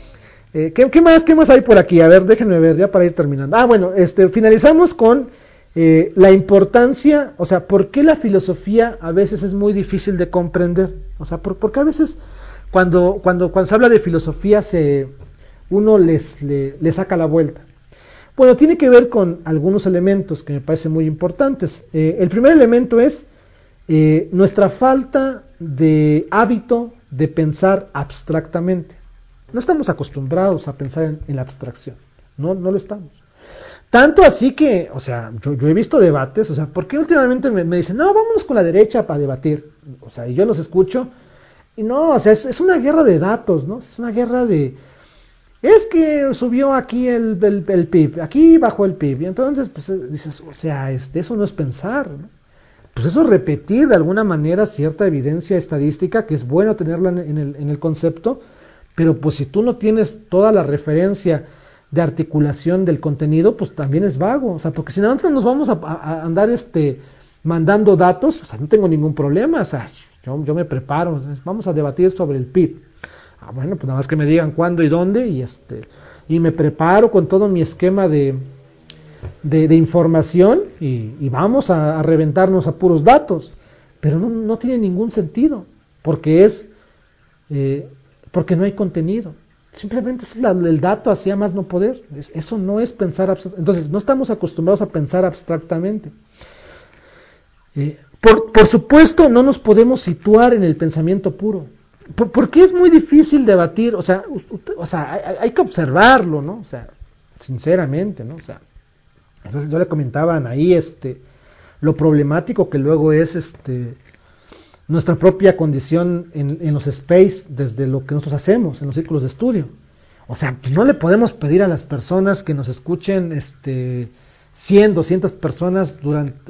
Eh, ¿qué, ¿Qué más, qué más hay por aquí? A ver, déjenme ver, ya para ir terminando. Ah, bueno, este, finalizamos con eh, la importancia, o sea, ¿por qué la filosofía a veces es muy difícil de comprender? O sea, ¿por, porque a veces cuando, cuando, cuando se habla de filosofía se, uno les, le, le saca la vuelta? Bueno, tiene que ver con algunos elementos que me parecen muy importantes. Eh, el primer elemento es eh, nuestra falta de hábito de pensar abstractamente. No estamos acostumbrados a pensar en, en la abstracción, no, no lo estamos. Tanto así que, o sea, yo, yo he visto debates, o sea, ¿por qué últimamente me, me dicen, no, vámonos con la derecha para debatir? O sea, y yo los escucho, y no, o sea, es, es una guerra de datos, ¿no? Es una guerra de, es que subió aquí el, el, el P I B, aquí bajó el P I B, y entonces, pues, dices, o sea, este, eso no es pensar, ¿no? Pues eso es repetir de alguna manera cierta evidencia estadística, que es bueno tenerla en, en, el, en el concepto, pero pues si tú no tienes toda la referencia de articulación del contenido, pues también es vago. O sea, porque si nosotros nos vamos a, a andar este, mandando datos, o sea, no tengo ningún problema. O sea, yo, yo me preparo, o sea, vamos a debatir sobre el P I B. Ah, bueno, pues nada más que me digan cuándo y dónde, y este, y me preparo con todo mi esquema de, de, de información, y, y vamos a, a reventarnos a puros datos. Pero no, no tiene ningún sentido, porque es... Eh, porque no hay contenido, simplemente es la, el dato hacia más no poder. Es, eso no es pensar abstractamente. Entonces no estamos acostumbrados a pensar abstractamente. Eh, por, por supuesto no nos podemos situar en el pensamiento puro, por, porque es muy difícil debatir, o sea, o sea hay, hay que observarlo, ¿no? O sea, sinceramente, ¿no? O sea, entonces yo le comentaban ahí este, lo problemático que luego es este nuestra propia condición en, en los space, desde lo que nosotros hacemos en los círculos de estudio. O sea, no le podemos pedir a las personas que nos escuchen este, cien, doscientas personas durante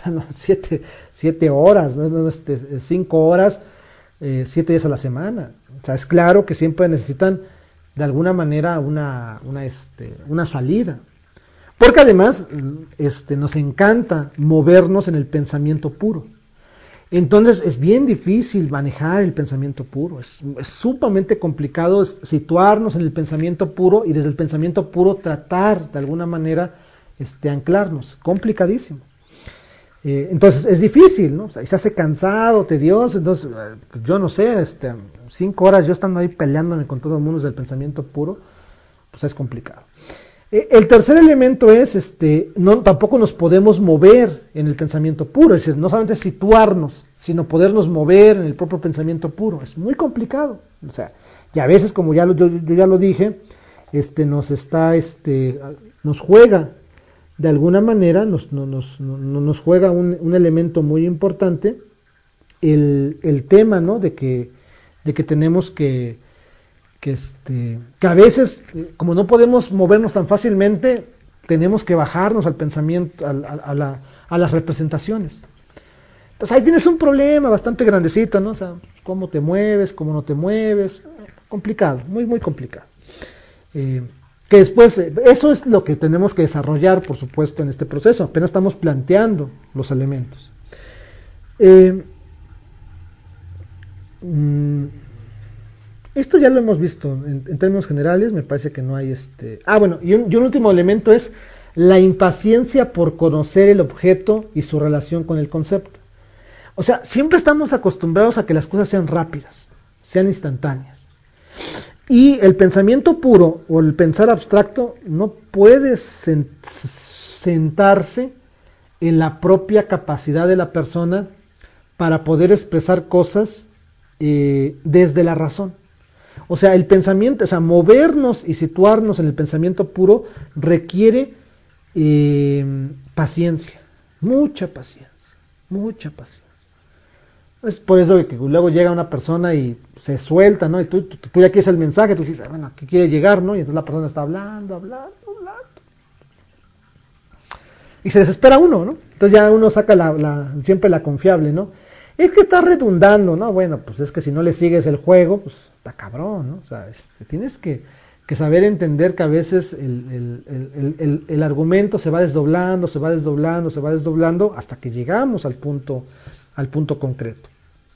siete horas, ¿no? este, cinco horas, eh, siete días a la semana. O sea, es claro que siempre necesitan de alguna manera una, una, este, una salida. Porque además este, nos encanta movernos en el pensamiento puro. Entonces es bien difícil manejar el pensamiento puro, es, es sumamente complicado situarnos en el pensamiento puro y desde el pensamiento puro tratar de alguna manera este, anclarnos, complicadísimo. Eh, entonces es difícil, ¿no? O sea, y se hace cansado, tedioso, entonces pues yo no sé, este, cinco horas yo estando ahí peleándome con todo el mundo desde el pensamiento puro, pues es complicado. El tercer elemento es, este, no, tampoco nos podemos mover en el pensamiento puro, es decir, no solamente situarnos, sino podernos mover en el propio pensamiento puro. Es muy complicado, o sea, y a veces, como ya lo, yo, yo ya lo dije, este, nos está, este, nos juega de alguna manera, nos, nos, nos, nos juega un, un elemento muy importante, el, el tema, ¿no? De que, de que tenemos que que, este, que a veces, como no podemos movernos tan fácilmente, tenemos que bajarnos al pensamiento, a, a, a, la, a las representaciones. Entonces ahí tienes un problema bastante grandecito, ¿no? O sea, cómo te mueves, cómo no te mueves, complicado, muy, muy complicado. Eh, que después, eso es lo que tenemos que desarrollar, por supuesto, en este proceso. Apenas estamos planteando los elementos. Eh, mmm, Esto ya lo hemos visto en, en términos generales, me parece que no hay este... Ah, bueno, y un, y un último elemento es la impaciencia por conocer el objeto y su relación con el concepto. O sea, siempre estamos acostumbrados a que las cosas sean rápidas, sean instantáneas. Y el pensamiento puro o el pensar abstracto no puede sentarse en la propia capacidad de la persona para poder expresar cosas eh, desde la razón. O sea, el pensamiento, o sea, movernos y situarnos en el pensamiento puro requiere eh, paciencia, mucha paciencia, mucha paciencia. Es por eso que luego llega una persona y se suelta, ¿no? Y tú, tú, tú ya quieres el mensaje, tú dices, bueno, ¿qué quiere llegar, no? Y entonces la persona está hablando, hablando, hablando. Y se desespera uno, ¿no? Entonces ya uno saca la, la, siempre la confiable, ¿no? Es que está redundando, ¿no? Bueno, pues es que si no le sigues el juego, pues está cabrón, ¿no? O sea, este, tienes que, que saber entender que a veces el, el, el, el, el argumento se va desdoblando, se va desdoblando, se va desdoblando, hasta que llegamos al punto, al punto concreto.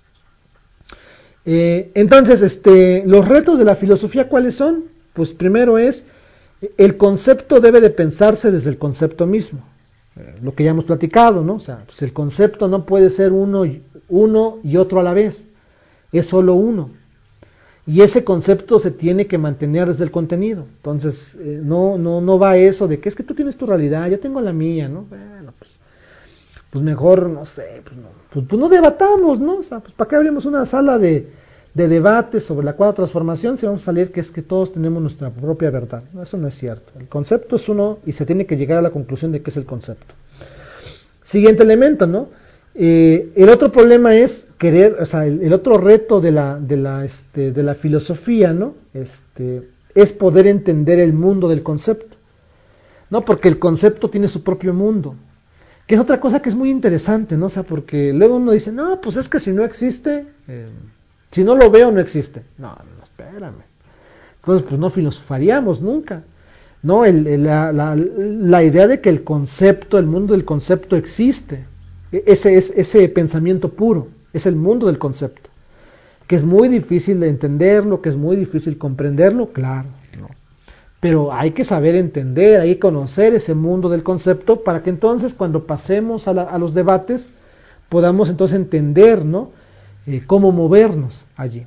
Eh, entonces, este, los retos de la filosofía, ¿cuáles son? Pues primero es, el concepto debe de pensarse desde el concepto mismo. Lo que ya hemos platicado, ¿no? O sea, pues el concepto no puede ser uno, uno y otro a la vez, es solo uno. Y ese concepto se tiene que mantener desde el contenido. Entonces, eh, no, no, no va eso de que es que tú tienes tu realidad, yo tengo la mía, ¿no? Bueno, pues, pues mejor, no sé, pues no, pues, pues no debatamos, ¿no? O sea, pues ¿para qué abrimos una sala de, de debate sobre la cuarta transformación si vamos a salir que es que todos tenemos nuestra propia verdad? No, eso no es cierto. El concepto es uno y se tiene que llegar a la conclusión de qué es el concepto. Siguiente elemento, ¿no? Eh, el otro problema es querer, o sea, el, el otro reto de la, de la, este, de la filosofía, ¿no? Este, es poder entender el mundo del concepto, ¿no? Porque el concepto tiene su propio mundo, que es otra cosa que es muy interesante, ¿no? O sea, porque luego uno dice, no, pues es que si no existe, eh, si no lo veo, no existe. No, no, espérame. Entonces, pues no filosofaríamos nunca. No, el, el, la, la, la idea de que el concepto, el mundo del concepto existe, ese es ese pensamiento puro, es el mundo del concepto, que es muy difícil de entenderlo, que es muy difícil comprenderlo, claro, no. Pero hay que saber entender, hay que conocer ese mundo del concepto para que entonces cuando pasemos a, la, a los debates podamos entonces entender, ¿no? Eh, cómo movernos allí.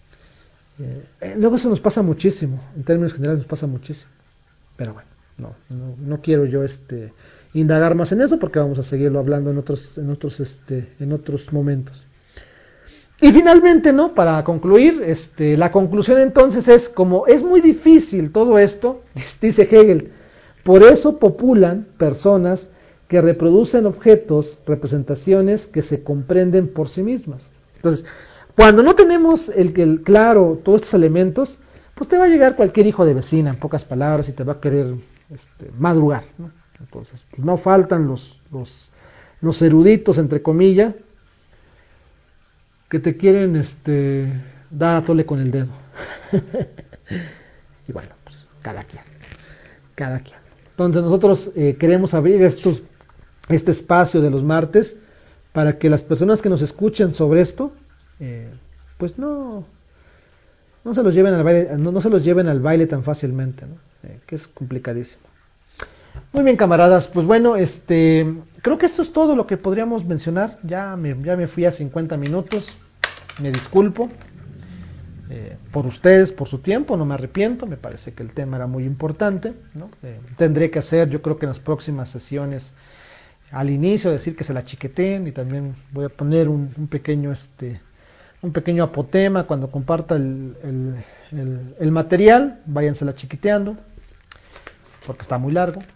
Eh, luego eso nos pasa muchísimo, en términos generales nos pasa muchísimo. Pero bueno, no, no, no quiero yo este indagar más en eso porque vamos a seguirlo hablando en otros, en otros, este, en otros momentos. Y finalmente, ¿no? Para concluir, este, la conclusión entonces es, como es muy difícil todo esto, dice Hegel, por eso populan personas que reproducen objetos, representaciones que se comprenden por sí mismas. Entonces, cuando no tenemos el, el claro todos estos elementos, pues te va a llegar cualquier hijo de vecina, en pocas palabras, y te va a querer este, madrugar, ¿no? Entonces, pues no faltan los, los, los eruditos, entre comillas, que te quieren este, dar a tole con el dedo. Y bueno, pues cada quien, cada quien. Entonces nosotros eh, queremos abrir estos, este espacio de los martes para que las personas que nos escuchen sobre esto, eh, pues no, no se los lleven al baile, no, no se los lleven al baile tan fácilmente, ¿no? Eh, que es complicadísimo. Muy bien, camaradas, pues bueno, este, creo que esto es todo lo que podríamos mencionar. Ya me, ya me fui a cincuenta minutos, me disculpo eh, por ustedes, por su tiempo, no me arrepiento, me parece que el tema era muy importante, ¿no? Eh, tendré que hacer, yo creo que en las próximas sesiones, al inicio, decir que se la chiqueteen, y también voy a poner un, un pequeño, este, un pequeño apotema cuando comparta el, el, el, el material, váyansela chiquiteando, porque está muy largo.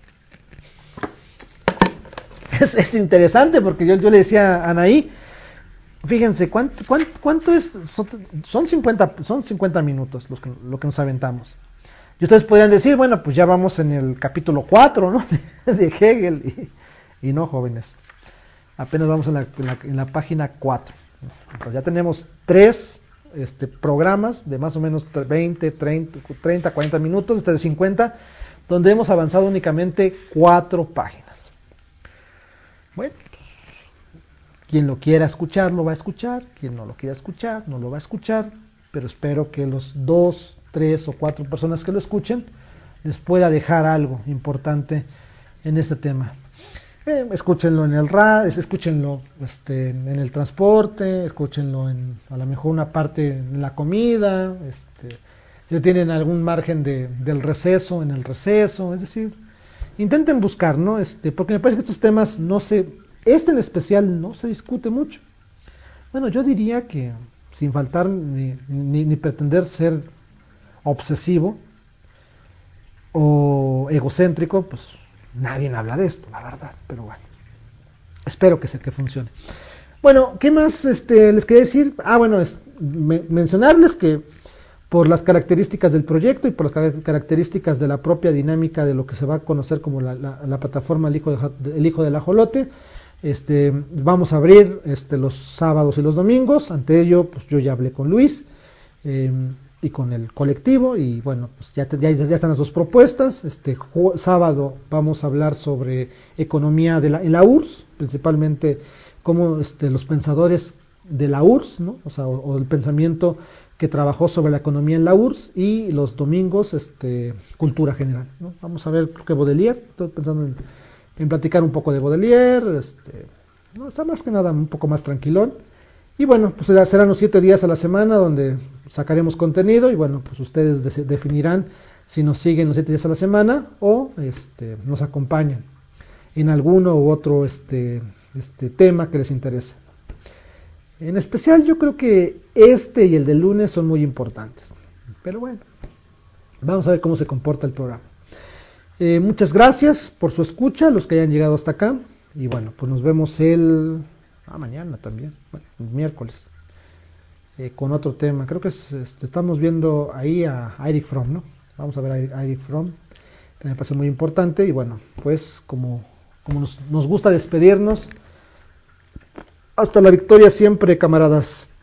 Es, es interesante porque yo, yo le decía a Anaí, fíjense, ¿cuánto, cuánto, cuánto es? Son cincuenta, son cincuenta minutos los que, lo que nos aventamos. Y ustedes podrían decir, bueno, pues ya vamos en el capítulo cuatro, ¿no? De Hegel. Y, y no, jóvenes. Apenas vamos en la, en la, en la página cuatro. Pues ya tenemos tres este, programas de más o menos veinte, treinta, cuarenta minutos, este de cincuenta, donde hemos avanzado únicamente cuatro páginas. Bueno, quien lo quiera escuchar lo va a escuchar, quien no lo quiera escuchar no lo va a escuchar, pero espero que los dos, tres o cuatro personas que lo escuchen les pueda dejar algo importante en este tema. Eh, escúchenlo en el radio, escúchenlo este, en el transporte, escúchenlo en a lo mejor una parte en la comida, este, si tienen algún margen de, del receso, en el receso, es decir, intenten buscar, ¿no? Este, porque me parece que estos temas no se, este en especial no se discute mucho. Bueno, yo diría que sin faltar ni, ni, ni pretender ser obsesivo o egocéntrico, pues nadie habla de esto, la verdad, pero bueno, espero que sea que funcione. Bueno, ¿qué más este, les quería decir? Ah, bueno, es me, mencionarles que por las características del proyecto y por las características de la propia dinámica de lo que se va a conocer como la, la, la plataforma El Hijo, de, El Hijo del Ajolote, este, vamos a abrir este, los sábados y los domingos. Ante ello, pues yo ya hablé con Luis eh, y con el colectivo, y bueno, pues ya, te, ya, ya están las dos propuestas. Este sábado vamos a hablar sobre economía de la, en la U R S S, principalmente cómo este, los pensadores de la U R S S, ¿no? O sea, o, o el pensamiento que trabajó sobre la economía en la U R S S, y los domingos este, cultura general, ¿no? Vamos a ver, creo que Baudelaire, estoy pensando en, en platicar un poco de Baudelaire, este, no, está más que nada un poco más tranquilón, y bueno, pues serán los siete días a la semana donde sacaremos contenido, y bueno, pues ustedes de, definirán si nos siguen los siete días a la semana o este, nos acompañan en alguno u otro este, este tema que les interese. En especial yo creo que este y el del lunes son muy importantes. Pero bueno, vamos a ver cómo se comporta el programa. Eh, muchas gracias por su escucha, los que hayan llegado hasta acá. Y bueno, pues nos vemos el... Ah, mañana también, bueno, el miércoles. Eh, con otro tema. Creo que es, este, estamos viendo ahí a, a Erich Fromm, ¿no? Vamos a ver a, a Erich Fromm, que me parece muy importante. Y bueno, pues como, como nos, nos gusta despedirnos, hasta la victoria siempre, camaradas.